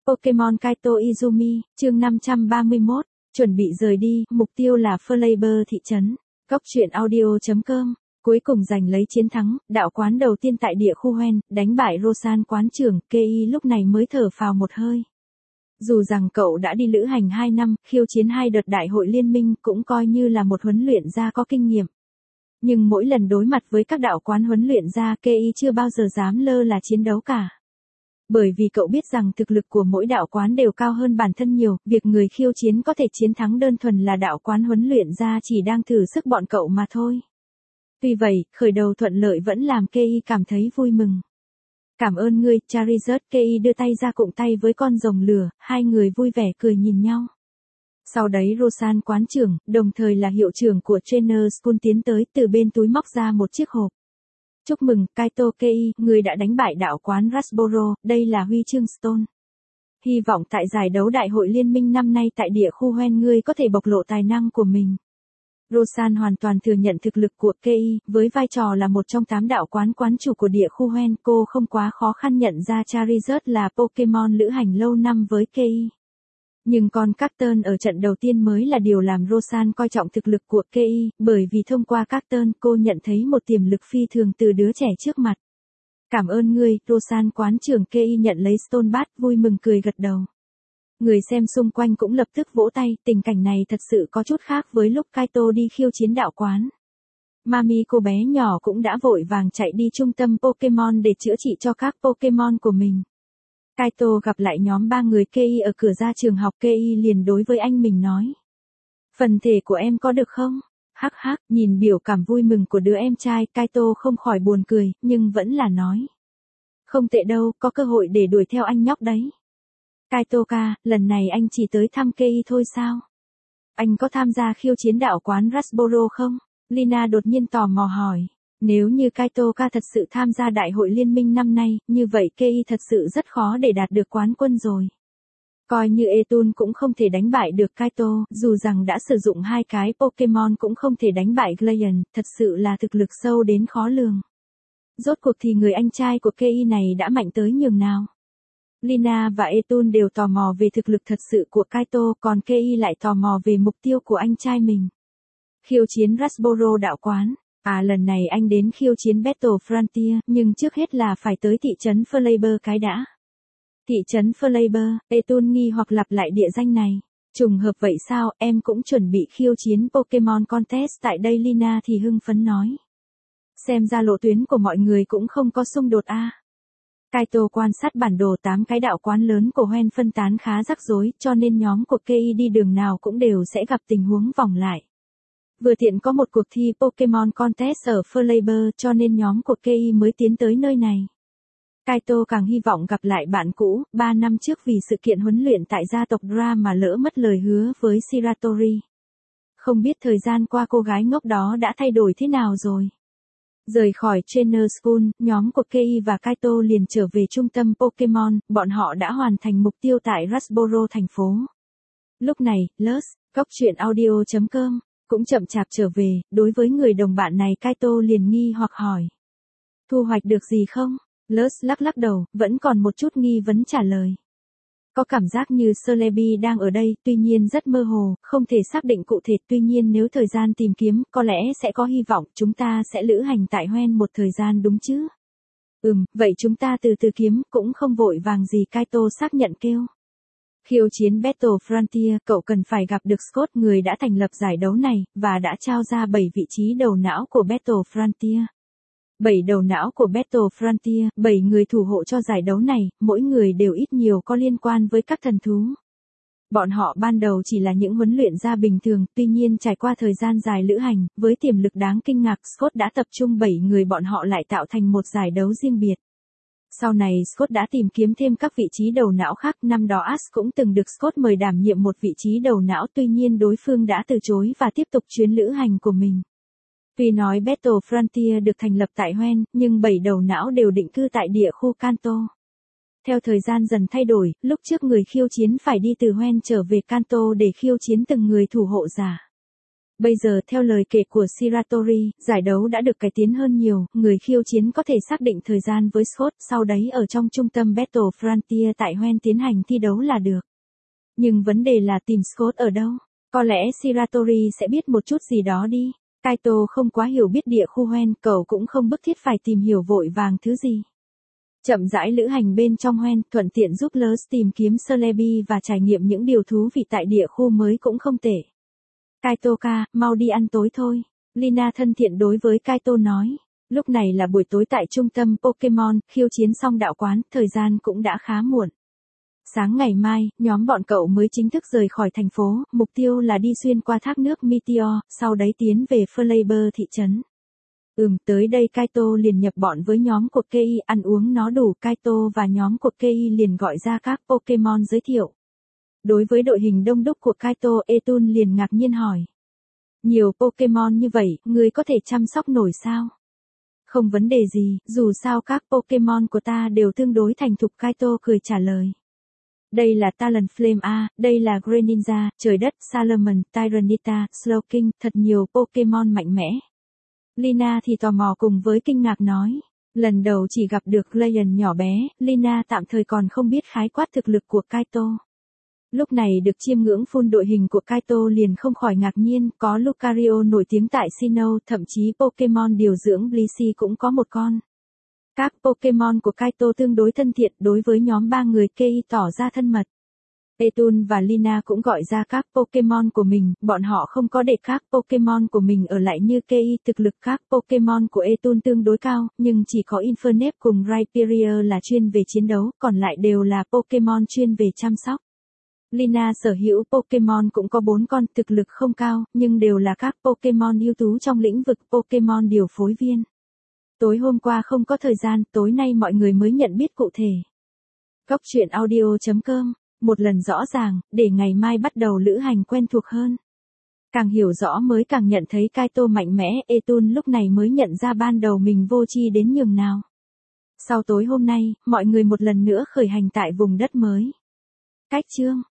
Pokemon Kaito Izumi, chương 531, chuẩn bị rời đi, mục tiêu là Flavor thị trấn. Cốc truyện audio.com, cuối cùng giành lấy chiến thắng, đạo quán đầu tiên tại địa khu Hoenn, đánh bại Rosan quán trưởng, Kei lúc này mới thở phào một hơi. Dù rằng cậu đã đi lữ hành 2 năm, khiêu chiến 2 đợt đại hội liên minh cũng coi như là một huấn luyện gia có kinh nghiệm. Nhưng mỗi lần đối mặt với các đạo quán huấn luyện gia, Kei chưa bao giờ dám lơ là chiến đấu cả. Bởi vì cậu biết rằng thực lực của mỗi đạo quán đều cao hơn bản thân nhiều, việc người khiêu chiến có thể chiến thắng đơn thuần là đạo quán huấn luyện gia chỉ đang thử sức bọn cậu mà thôi. Tuy vậy, khởi đầu thuận lợi vẫn làm Kei cảm thấy vui mừng. Cảm ơn ngươi, Charizard. Kei đưa tay ra cụng tay với con rồng lửa, hai người vui vẻ cười nhìn nhau. Sau đấy Rosan quán trưởng, đồng thời là hiệu trưởng của Trainer School tiến tới từ bên túi móc ra một chiếc hộp. Chúc mừng, Kaito Kei, người đã đánh bại đạo quán Rasboro, đây là huy chương Stone. Hy vọng tại giải đấu đại hội liên minh năm nay tại địa khu Hoenn ngươi có thể bộc lộ tài năng của mình. Rosan hoàn toàn thừa nhận thực lực của Kei, với vai trò là một trong 8 đạo quán quán chủ của địa khu Hoenn, cô không quá khó khăn nhận ra Charizard là Pokemon lữ hành lâu năm với Kei. Nhưng con Cacturn ở trận đầu tiên mới là điều làm Rosan coi trọng thực lực của Kei, bởi vì thông qua Cacturn cô nhận thấy một tiềm lực phi thường từ đứa trẻ trước mặt. Cảm ơn ngươi, Rosan quán trưởng. Kei nhận lấy Stone Bat, vui mừng cười gật đầu. Người xem xung quanh cũng lập tức vỗ tay, tình cảnh này thật sự có chút khác với lúc Kaito đi khiêu chiến đạo quán. Mami cô bé nhỏ cũng đã vội vàng chạy đi trung tâm Pokemon để chữa trị cho các Pokemon của mình. Kaito gặp lại nhóm 3 người Kei ở cửa ra trường học. Kei liền đối với anh mình nói. Phần thể của em có được không? Hắc hắc, nhìn biểu cảm vui mừng của đứa em trai, Kaito không khỏi buồn cười, nhưng vẫn là nói. Không tệ đâu, có cơ hội để đuổi theo anh nhóc đấy. Kaito-ka, lần này anh chỉ tới thăm Kei thôi sao? Anh có tham gia khiêu chiến đạo quán Rasboro không? Lina đột nhiên tò mò hỏi. Nếu như Kaito-ka thật sự tham gia đại hội liên minh năm nay, như vậy Kei thật sự rất khó để đạt được quán quân rồi. Coi như Etun cũng không thể đánh bại được Kaito, dù rằng đã sử dụng 2 cái Pokemon cũng không thể đánh bại Glacian, thật sự là thực lực sâu đến khó lường. Rốt cuộc thì người anh trai của Kei này đã mạnh tới nhường nào? Lina và Etun đều tò mò về thực lực thật sự của Kaito, còn Kei lại tò mò về mục tiêu của anh trai mình. Khiêu chiến Rasboro đạo quán. Lần này anh đến khiêu chiến Battle Frontier, nhưng trước hết là phải tới thị trấn Flavor cái đã. Thị trấn Flavor, Etun nghi hoặc lặp lại địa danh này. Trùng hợp vậy sao, em cũng chuẩn bị khiêu chiến Pokemon Contest tại đây. Lina thì hưng phấn nói. Xem ra lộ tuyến của mọi người cũng không có xung đột a. Kaito quan sát bản đồ 8 cái đạo quán lớn của Hoenn phân tán khá rắc rối, cho nên nhóm của Kei đi đường nào cũng đều sẽ gặp tình huống vòng lại. Vừa tiện có một cuộc thi Pokemon Contest ở Flavor, cho nên nhóm của Kei mới tiến tới nơi này. Kaito càng hy vọng gặp lại bạn cũ, 3 năm trước vì sự kiện huấn luyện tại gia tộc Dra mà lỡ mất lời hứa với Shiratori. Không biết thời gian qua cô gái ngốc đó đã thay đổi thế nào rồi. Rời khỏi Trainer School, nhóm của Kei và Kaito liền trở về trung tâm Pokemon, bọn họ đã hoàn thành mục tiêu tại Rasboro thành phố. Lúc này, Luz, cốc truyện audio.com, cũng chậm chạp trở về, đối với người đồng bạn này Kaito liền nghi hoặc hỏi. Thu hoạch được gì không? Luz lắc lắc đầu, vẫn còn một chút nghi vấn trả lời. Có cảm giác như Celebi đang ở đây, tuy nhiên rất mơ hồ, không thể xác định cụ thể, tuy nhiên nếu thời gian tìm kiếm, có lẽ sẽ có hy vọng, chúng ta sẽ lữ hành tại Hoenn một thời gian đúng chứ? Vậy chúng ta từ từ kiếm, cũng không vội vàng gì. Kaito xác nhận kêu. Khiêu chiến Battle Frontier, cậu cần phải gặp được Scott, người đã thành lập giải đấu này, và đã trao ra 7 vị trí đầu não của Battle Frontier. 7 đầu não của Battle Frontier, 7 người thủ hộ cho giải đấu này, mỗi người đều ít nhiều có liên quan với các thần thú. Bọn họ ban đầu chỉ là những huấn luyện gia bình thường, tuy nhiên trải qua thời gian dài lữ hành, với tiềm lực đáng kinh ngạc, Scott đã tập trung 7 người bọn họ lại tạo thành một giải đấu riêng biệt. Sau này Scott đã tìm kiếm thêm các vị trí đầu não khác, năm đó Ash cũng từng được Scott mời đảm nhiệm một vị trí đầu não, tuy nhiên đối phương đã từ chối và tiếp tục chuyến lữ hành của mình. Tuy nói Battle Frontier được thành lập tại Hoenn, nhưng 7 đầu não đều định cư tại địa khu Kanto. Theo thời gian dần thay đổi, lúc trước người khiêu chiến phải đi từ Hoenn trở về Kanto để khiêu chiến từng người thủ hộ giả. Bây giờ theo lời kể của Shiratori, giải đấu đã được cải tiến hơn nhiều, người khiêu chiến có thể xác định thời gian với Scott, sau đấy ở trong trung tâm Battle Frontier tại Hoenn tiến hành thi đấu là được. Nhưng vấn đề là tìm Scott ở đâu? Có lẽ Shiratori sẽ biết một chút gì đó đi. Kaito không quá hiểu biết địa khu Hoenn, cậu cũng không bức thiết phải tìm hiểu vội vàng thứ gì. Chậm rãi lữ hành bên trong Hoenn, thuận tiện giúp Lurs tìm kiếm Celebi và trải nghiệm những điều thú vị tại địa khu mới cũng không tệ. Kaito-ka, mau đi ăn tối thôi. Lina thân thiện đối với Kaito nói. Lúc này là buổi tối tại trung tâm Pokemon, khiêu chiến xong đạo quán, thời gian cũng đã khá muộn. Sáng ngày mai, nhóm bọn cậu mới chính thức rời khỏi thành phố, mục tiêu là đi xuyên qua thác nước Meteor, sau đấy tiến về Flavor thị trấn. Tới đây Kaito liền nhập bọn với nhóm của Kei, ăn uống nó đủ, Kaito và nhóm của Kei liền gọi ra các Pokemon giới thiệu. Đối với đội hình đông đúc của Kaito, Etun liền ngạc nhiên hỏi. Nhiều Pokemon như vậy, ngươi có thể chăm sóc nổi sao? Không vấn đề gì, dù sao các Pokemon của ta đều tương đối thành thục, Kaito cười trả lời. Đây là Talonflame A, đây là Greninja, trời đất, Salamence, Tyranitar, Slowking, thật nhiều Pokemon mạnh mẽ. Lina thì tò mò cùng với kinh ngạc nói. Lần đầu chỉ gặp được Glacian nhỏ bé, Lina tạm thời còn không biết khái quát thực lực của Kaito. Lúc này được chiêm ngưỡng full đội hình của Kaito liền không khỏi ngạc nhiên, có Lucario nổi tiếng tại Sinnoh, thậm chí Pokemon điều dưỡng Blissey cũng có một con. Các Pokemon của Kaito tương đối thân thiện, đối với nhóm 3 người Kei tỏ ra thân mật. Etun và Lina cũng gọi ra các Pokemon của mình, bọn họ không có để các Pokemon của mình ở lại như Kei, thực lực các Pokemon của Etun tương đối cao, nhưng chỉ có Infernape cùng Rhyperior là chuyên về chiến đấu, còn lại đều là Pokemon chuyên về chăm sóc. Lina sở hữu Pokemon cũng có 4 con, thực lực không cao, nhưng đều là các Pokemon ưu tú trong lĩnh vực Pokemon điều phối viên. Tối hôm qua không có thời gian, tối nay mọi người mới nhận biết cụ thể. Góc truyện audio.com, một lần rõ ràng, để ngày mai bắt đầu lữ hành quen thuộc hơn. Càng hiểu rõ mới càng nhận thấy Kaito mạnh mẽ, Etun lúc này mới nhận ra ban đầu mình vô tri đến nhường nào. Sau tối hôm nay, mọi người một lần nữa khởi hành tại vùng đất mới. Cách chương